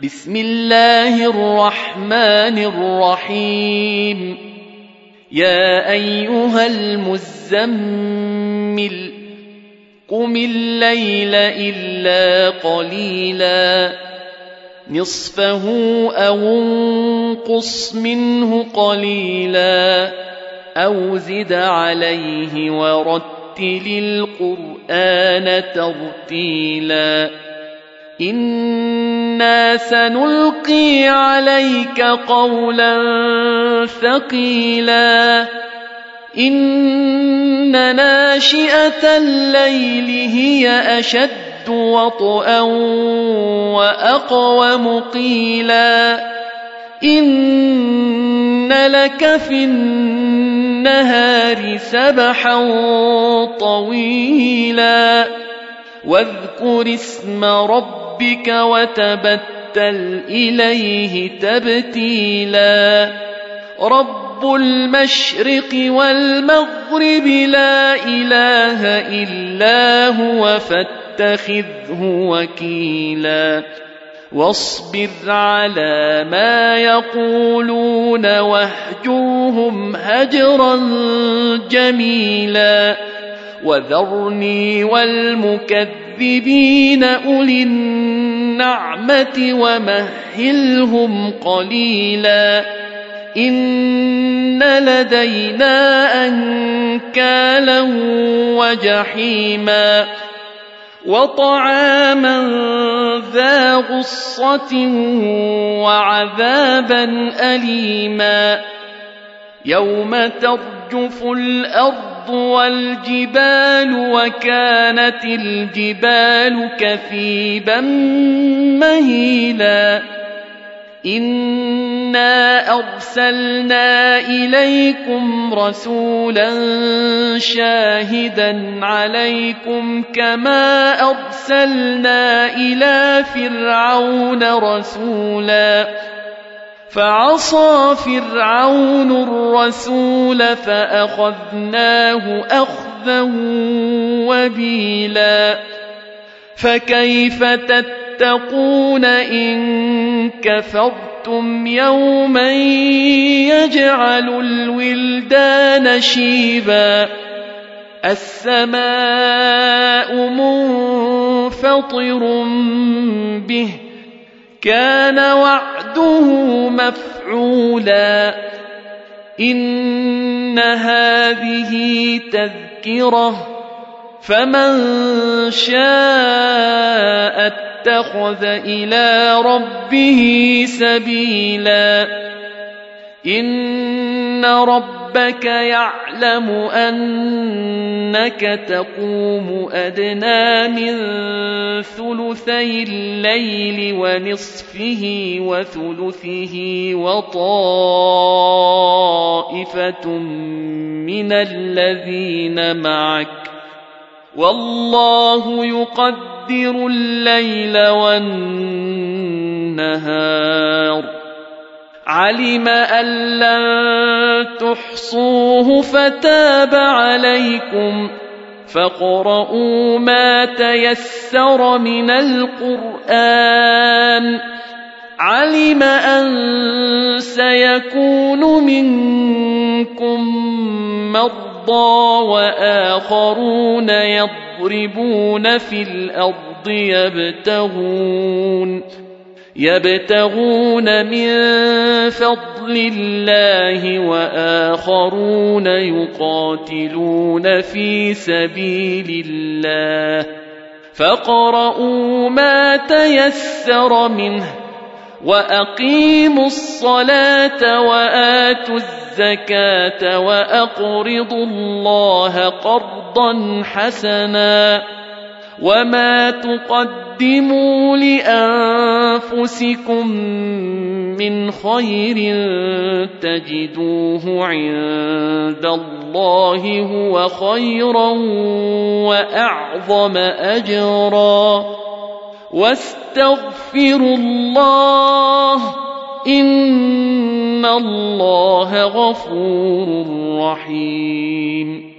بسم الله الرحمن الرحيم يا أيها المزمل قم الليل إلا قليلا نصفه أو انقص منه قليلا أو زد عليه ورتل القرآن ترتيلا إنا سنلقي عليك قولا ثقيلا إن ناشئة الليل هي أشد وطئا وأقوم قيلا إن لك في النهار سبحا طويلا واذكر اسم ربك وتبتل إليه تبتيلا رب المشرق والمغرب لا إله إلا هو فاتخذه وكيلا واصبر على ما يقولون واهجرهم هجرا جميلا وذرني والمكذبين أولي النعمة ومهلهم قليلا إن لدينا أنكالا وجحيما وطعاما ذا غصة وعذابا أليما يوم ترجف الأرض والجبال وكانت الجبال كثيبا مهيلا إنا أرسلنا إليكم رسولا شاهدا عليكم كما أرسلنا إلى فرعون رسولا فعصى فرعون الرسول فأخذناه أخذا وبيلا فكيف تتقون إن كفرتم يوما يجعل الولدان شيبا السماء منفطر به كان وعده مفعولا إن هذه تذكرة فمن شاء اتخذ إلى ربه سبيلا إن ربك يعلم أنك تقوم أدنى من ثلثي الليل ونصفه وثلثه وطائفة من الذين معك والله يقدر الليل والنهار علم أن لن تحصوه فتاب عليكم فاقرؤوا ما تيسر من القرآن علم أن سيكون منكم مرضى وآخرون يضربون في الأرض يبتغون من فضل الله وآخرون يقاتلون في سبيل الله فاقرؤوا ما تيسر منه وأقيموا الصلاة وآتوا الزكاة وأقرضوا الله قرضا حسنا وما تقدموا لأنفسكم من خير تجدوه عند الله هو خيرا وأعظم أجرا واستغفروا الله إن الله غفور رحيم